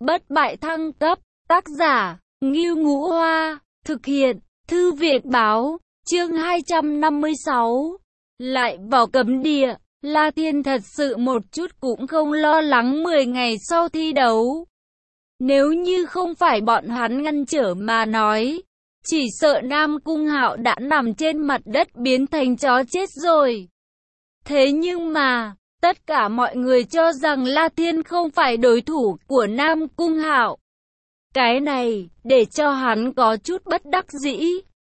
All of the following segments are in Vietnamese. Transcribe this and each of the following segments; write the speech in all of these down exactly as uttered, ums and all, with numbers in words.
Bất bại thăng cấp, tác giả, Ngưu Ngũ Hoa, thực hiện, Thư viện Báo, chương hai trăm năm mươi sáu. Lại vào cấm địa, La Thiên thật sự một chút cũng không lo lắng mười ngày sau thi đấu. Nếu như không phải bọn hắn ngăn trở mà nói, chỉ sợ Nam Cung Hạo đã nằm trên mặt đất biến thành chó chết rồi. Thế nhưng mà, tất cả mọi người cho rằng La Thiên không phải đối thủ của Nam Cung Hạo. Cái này, để cho hắn có chút bất đắc dĩ.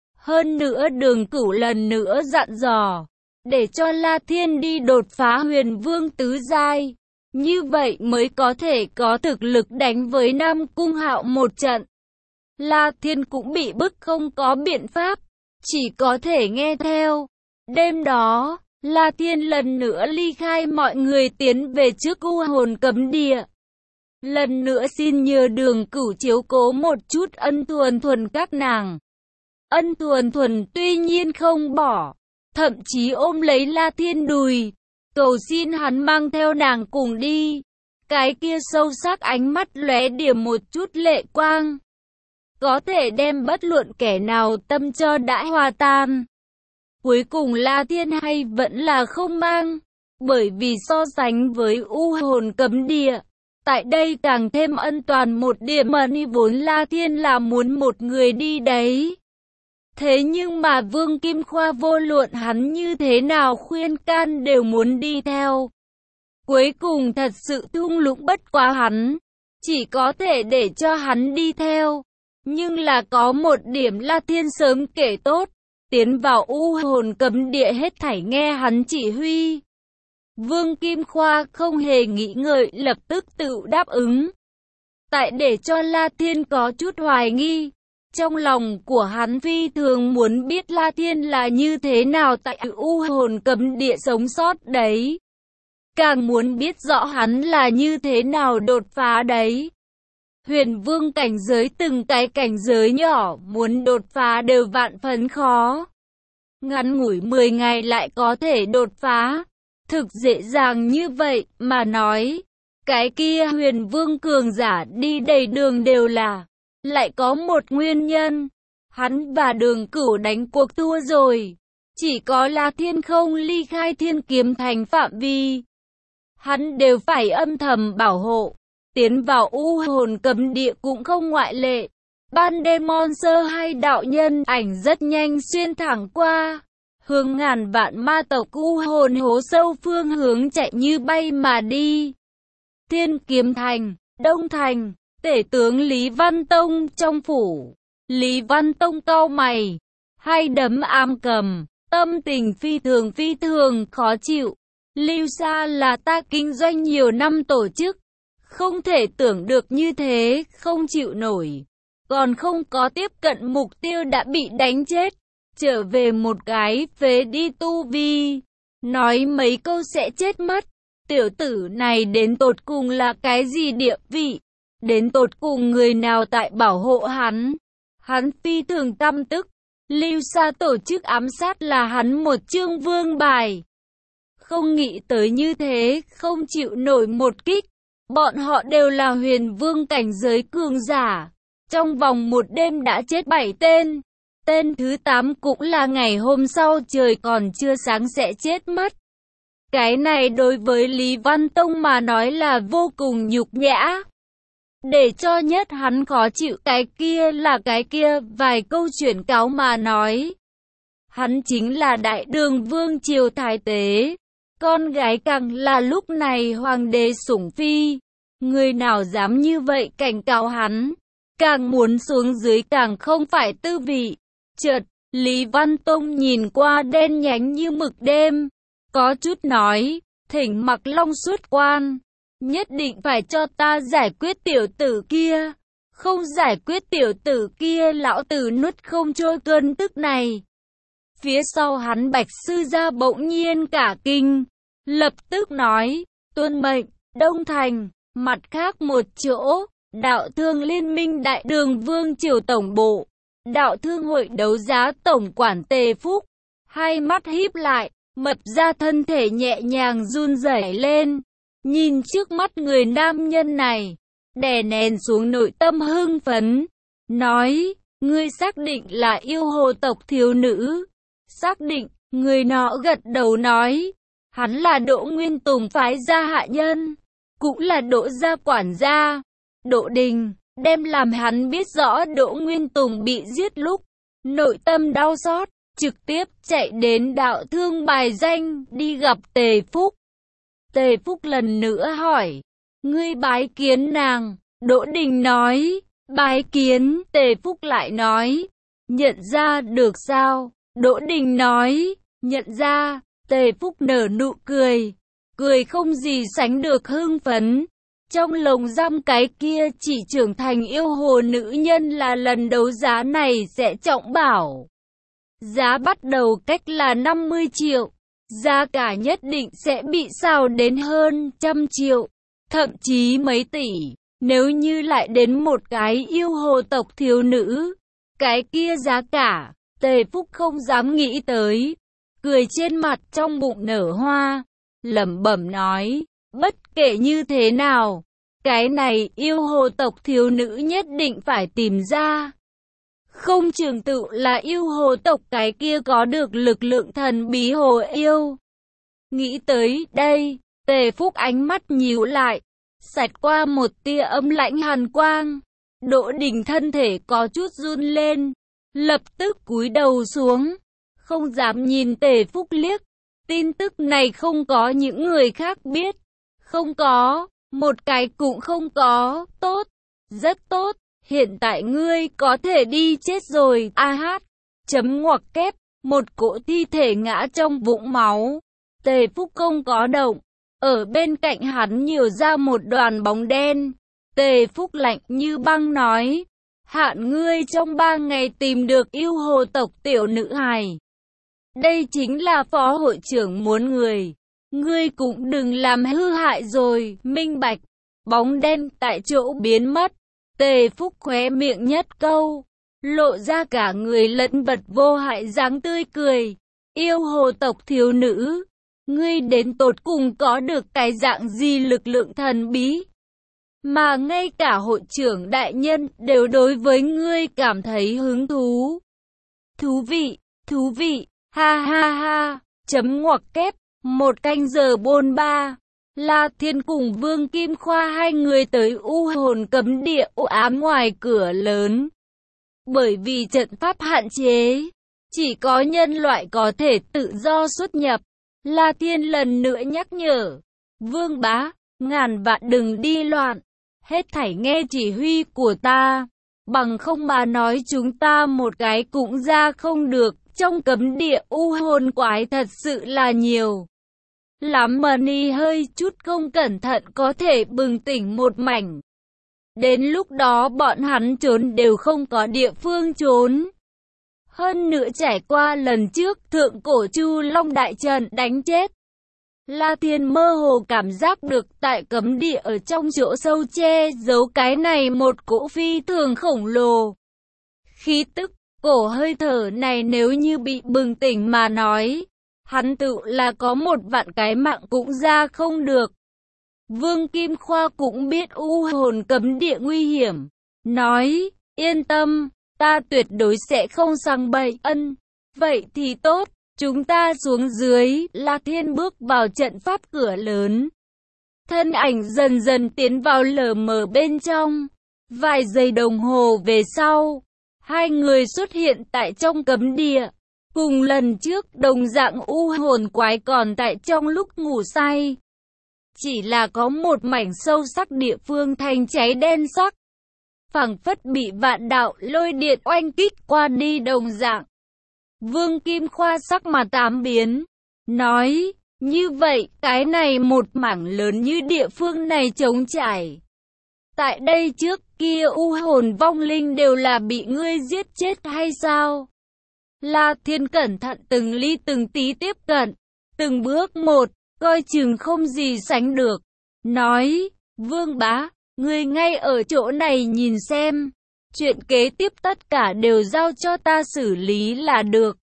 Hơn nữa Đường Cửu lần nữa dặn dò, để cho La Thiên đi đột phá huyền vương tứ giai. Như vậy mới có thể có thực lực đánh với Nam Cung Hạo một trận. La Thiên cũng bị bức không có biện pháp, chỉ có thể nghe theo. Đêm đó, La Thiên lần nữa ly khai mọi người tiến về trước u hồn cấm địa. Lần nữa xin nhờ Đường Cửu chiếu cố một chút Ân Thuần Thuần các nàng. Ân Thuần Thuần tuy nhiên không bỏ, thậm chí ôm lấy La Thiên đùi, cầu xin hắn mang theo nàng cùng đi. Cái kia sâu sắc ánh mắt lóe điểm một chút lệ quang, có thể đem bất luận kẻ nào tâm cho đã hòa tan. Cuối cùng La Thiên hay vẫn là không mang, bởi vì so sánh với u hồn cấm địa, tại đây càng thêm ân toàn một điểm mà ni vốn La Thiên là muốn một người đi đấy. Thế nhưng mà Vương Kim Khoa vô luận hắn như thế nào khuyên can đều muốn đi theo. Cuối cùng thật sự thung lũng bất quá hắn, chỉ có thể để cho hắn đi theo. Nhưng là có một điểm La Thiên sớm kể tốt, tiến vào u hồn cấm địa hết thảy nghe hắn chỉ huy. Vương Kim Khoa không hề nghĩ ngợi lập tức tự đáp ứng. Tại để cho La Thiên có chút hoài nghi, trong lòng của hắn phi thường muốn biết La Thiên là như thế nào tại u hồn cấm địa sống sót đấy. Càng muốn biết rõ hắn là như thế nào đột phá đấy. Huyền vương cảnh giới từng cái cảnh giới nhỏ muốn đột phá đều vạn phần khó. Ngắn ngủi mười ngày lại có thể đột phá. Thực dễ dàng như vậy mà nói. Cái kia huyền vương cường giả đi đầy đường đều là. Lại có một nguyên nhân. Hắn và Đường Cửu đánh cuộc thua rồi. Chỉ có La Thiên không ly khai Thiên Kiếm Thành phạm vi. Hắn đều phải âm thầm bảo hộ. Tiến vào u hồn cấm địa cũng không ngoại lệ. Ban đêm monster hay đạo nhân ảnh rất nhanh xuyên thẳng qua. Hướng ngàn vạn ma tộc u hồn hố sâu phương hướng chạy như bay mà đi. Thiên Kiếm Thành, Đông Thành, tể tướng Lý Văn Tông trong phủ. Lý Văn Tông cau mày, hai đấm ám cầm, tâm tình phi thường phi thường khó chịu. Lưu Sa là ta kinh doanh nhiều năm tổ chức. Không thể tưởng được như thế, không chịu nổi. Còn không có tiếp cận mục tiêu đã bị đánh chết. Trở về một cái, phế đi tu vi. Nói mấy câu sẽ chết mất. Tiểu tử này đến tột cùng là cái gì địa vị? Đến tột cùng người nào tại bảo hộ hắn? Hắn phi thường căm tức. Lưu Sa tổ chức ám sát là hắn một chương vương bài. Không nghĩ tới như thế, không chịu nổi một kích. Bọn họ đều là huyền vương cảnh giới cường giả. Trong vòng một đêm đã chết bảy tên. Tên thứ tám cũng là ngày hôm sau trời còn chưa sáng sẽ chết mất. Cái này đối với Lý Văn Tông mà nói là vô cùng nhục nhã. Để cho nhất hắn khó chịu cái kia là cái kia vài câu chuyện cáo mà nói. Hắn chính là Đại Đường Vương Triều Thái Tế. Con gái càng là lúc này hoàng đế sủng phi. Người nào dám như vậy cảnh cáo hắn, càng muốn xuống dưới càng không phải tư vị. Chợt, Lý Văn Tông nhìn qua đen nhánh như mực đêm, có chút nói, thỉnh Mặc Long xuất quan, nhất định phải cho ta giải quyết tiểu tử kia. Không giải quyết tiểu tử kia lão tử nuốt không trôi cơn tức này. Phía sau hắn Bạch Sư Gia bỗng nhiên cả kinh, lập tức nói, tuân mệnh, Đông Thành. Mặt khác một chỗ, Đạo Thương Liên minh Đại Đường Vương Triều Tổng Bộ, Đạo Thương Hội đấu giá Tổng quản Tề Phúc, hai mắt híp lại, mập ra thân thể nhẹ nhàng run rẩy lên, nhìn trước mắt người nam nhân này, đè nén xuống nội tâm hưng phấn, nói, ngươi xác định là yêu hồ tộc thiếu nữ. Xác định, người nọ gật đầu nói, hắn là Đỗ Nguyên Tùng phái gia hạ nhân, cũng là Đỗ gia quản gia. Đỗ Đình, đem làm hắn biết rõ Đỗ Nguyên Tùng bị giết lúc, nội tâm đau xót, trực tiếp chạy đến đạo thương bài danh, đi gặp Tề Phúc. Tề Phúc lần nữa hỏi, ngươi bái kiến nàng. Đỗ Đình nói, bái kiến. Tề Phúc lại nói, nhận ra được sao? Đỗ Đình nói, nhận ra. Tề Phúc nở nụ cười, cười không gì sánh được hưng phấn. Trong lồng giam cái kia chỉ trưởng thành yêu hồ nữ nhân là lần đấu giá này sẽ trọng bảo. Giá bắt đầu cách là năm mươi triệu. Giá cả nhất định sẽ bị xào đến hơn trăm triệu, thậm chí mấy tỷ. Nếu như lại đến một cái yêu hồ tộc thiếu nữ, cái kia giá cả, Tề Phúc không dám nghĩ tới. Cười trên mặt trong bụng nở hoa, lẩm bẩm nói, bất kể như thế nào, cái này yêu hồ tộc thiếu nữ nhất định phải tìm ra. Không trường tự là yêu hồ tộc cái kia có được lực lượng thần bí hồ yêu. Nghĩ tới đây, Tề Phúc ánh mắt nhíu lại, xẹt qua một tia âm lãnh hàn quang. Đỗ Đình thân thể có chút run lên, lập tức cúi đầu xuống, không dám nhìn Tề Phúc liếc. Tin tức này không có những người khác biết. Không có, một cái cũng không có. Tốt, rất tốt, hiện tại ngươi có thể đi chết rồi. A hát, chấm ngoặc kép, một cỗ thi thể ngã trong vũng máu. Tề Phúc không có động, ở bên cạnh hắn nhiều ra một đoàn bóng đen. Tề Phúc lạnh như băng nói, hạn ngươi trong ba ngày tìm được yêu hồ tộc tiểu nữ hài. Đây chính là phó hội trưởng muốn người. Ngươi cũng đừng làm hư hại rồi, minh bạch. Bóng đen tại chỗ biến mất. Tề Phúc khóe miệng nhất câu, lộ ra cả người lẫn vật vô hại dáng tươi cười. Yêu hồ tộc thiếu nữ, ngươi đến tột cùng có được cái dạng gì lực lượng thần bí, mà ngay cả hội trưởng đại nhân đều đối với ngươi cảm thấy hứng thú. Thú vị, thú vị, ha ha ha, chấm ngoặc kép, một canh giờ bôn ba. La Thiên cùng Vương Kim Khoa hai người tới u hồn cấm địa u ám ngoài cửa lớn. Bởi vì trận pháp hạn chế, chỉ có nhân loại có thể tự do xuất nhập. La Thiên lần nữa nhắc nhở, Vương bá, ngàn vạn đừng đi loạn, hết thảy nghe chỉ huy của ta, bằng không mà nói chúng ta một cái cũng ra không được. Trong cấm địa u hồn quái thật sự là nhiều lắm, Mani hơi chút không cẩn thận có thể bừng tỉnh một mảnh. Đến lúc đó bọn hắn trốn đều không có địa phương trốn. Hơn nữa trải qua lần trước thượng cổ Chu Long đại trận đánh chết, La Thiên mơ hồ cảm giác được tại cấm địa ở trong chỗ sâu che giấu cái này một cỗ phi thường khổng lồ khí tức. Cổ hơi thở này nếu như bị bừng tỉnh mà nói, hắn tự là có một vạn cái mạng cũng ra không được. Vương Kim Khoa cũng biết u hồn cấm địa nguy hiểm, nói, yên tâm, ta tuyệt đối sẽ không sang bậy. Ân, vậy thì tốt, chúng ta xuống dưới. La Thiên bước vào trận pháp cửa lớn, thân ảnh dần dần tiến vào lờ mờ bên trong. Vài giây đồng hồ về sau, hai người xuất hiện tại trong cấm địa. Cùng lần trước đồng dạng u hồn quái còn tại trong lúc ngủ say, chỉ là có một mảnh sâu sắc địa phương thành cháy đen sắc, phảng phất bị vạn đạo lôi điện oanh kích qua đi đồng dạng. Vương Kim Khoa sắc mặt tám biến, nói, như vậy cái này một mảng lớn như địa phương này trống trải. Tại đây trước kia u hồn vong linh đều là bị ngươi giết chết hay sao? La Thiên cẩn thận từng ly từng tí tiếp cận, từng bước một, coi chừng không gì sánh được. Nói, Vương bá, ngươi ngay ở chỗ này nhìn xem. Chuyện kế tiếp tất cả đều giao cho ta xử lý là được.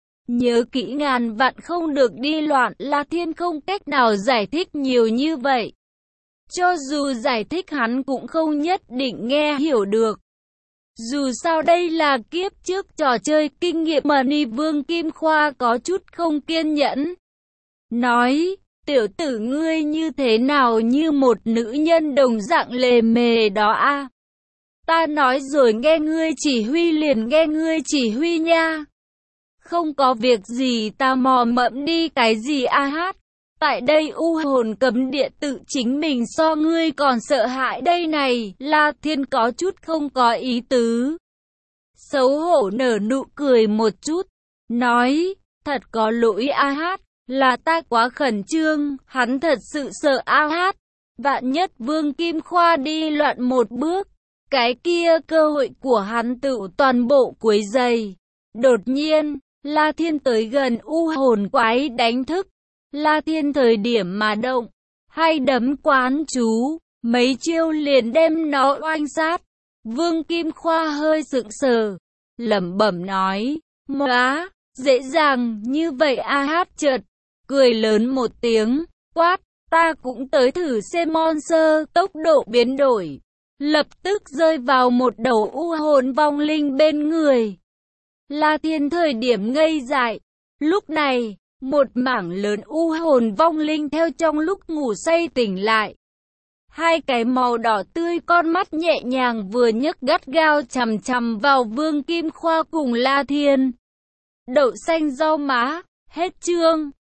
Nhớ kỹ ngàn vạn không được đi loạn. La Thiên không cách nào giải thích nhiều như vậy. Cho dù giải thích hắn cũng không nhất định nghe hiểu được. Dù sao đây là kiếp trước trò chơi kinh nghiệm mà Ni Vương Kim Khoa có chút không kiên nhẫn. Nói, tiểu tử ngươi như thế nào như một nữ nhân đồng dạng lề mề đó a? Ta nói rồi nghe ngươi chỉ huy liền nghe ngươi chỉ huy nha. Không có việc gì ta mò mẫm đi cái gì a hát. Tại đây u hồn cấm địa tự chính mình so ngươi còn sợ hãi đây này. La Thiên có chút không có ý tứ. Xấu hổ nở nụ cười một chút. Nói, thật có lỗi a hát. Là ta quá khẩn trương. Hắn thật sự sợ a hát. Vạn nhất Vương Kim Khoa đi loạn một bước. Cái kia cơ hội của hắn tự toàn bộ quấy dày. Đột nhiên, La Thiên tới gần u hồn quái đánh thức. La Thiên thời điểm mà động, hay đấm quán chú, mấy chiêu liền đem nó oanh sát. Vương Kim Khoa hơi sững sờ, lẩm bẩm nói, "Móa, dễ dàng như vậy a hát." Chợt cười lớn một tiếng, quát, "Ta cũng tới thử xem monster." Tốc độ biến đổi, lập tức rơi vào một đầu u hồn vong linh bên người. La Thiên thời điểm ngây dại, lúc này, một mảng lớn u hồn vong linh theo trong lúc ngủ say tỉnh lại. Hai cái màu đỏ tươi con mắt nhẹ nhàng vừa nhấc gắt gao chằm chằm vào Vương Kim Khoa cùng La Thiên. Đậu xanh rau má, hết chương.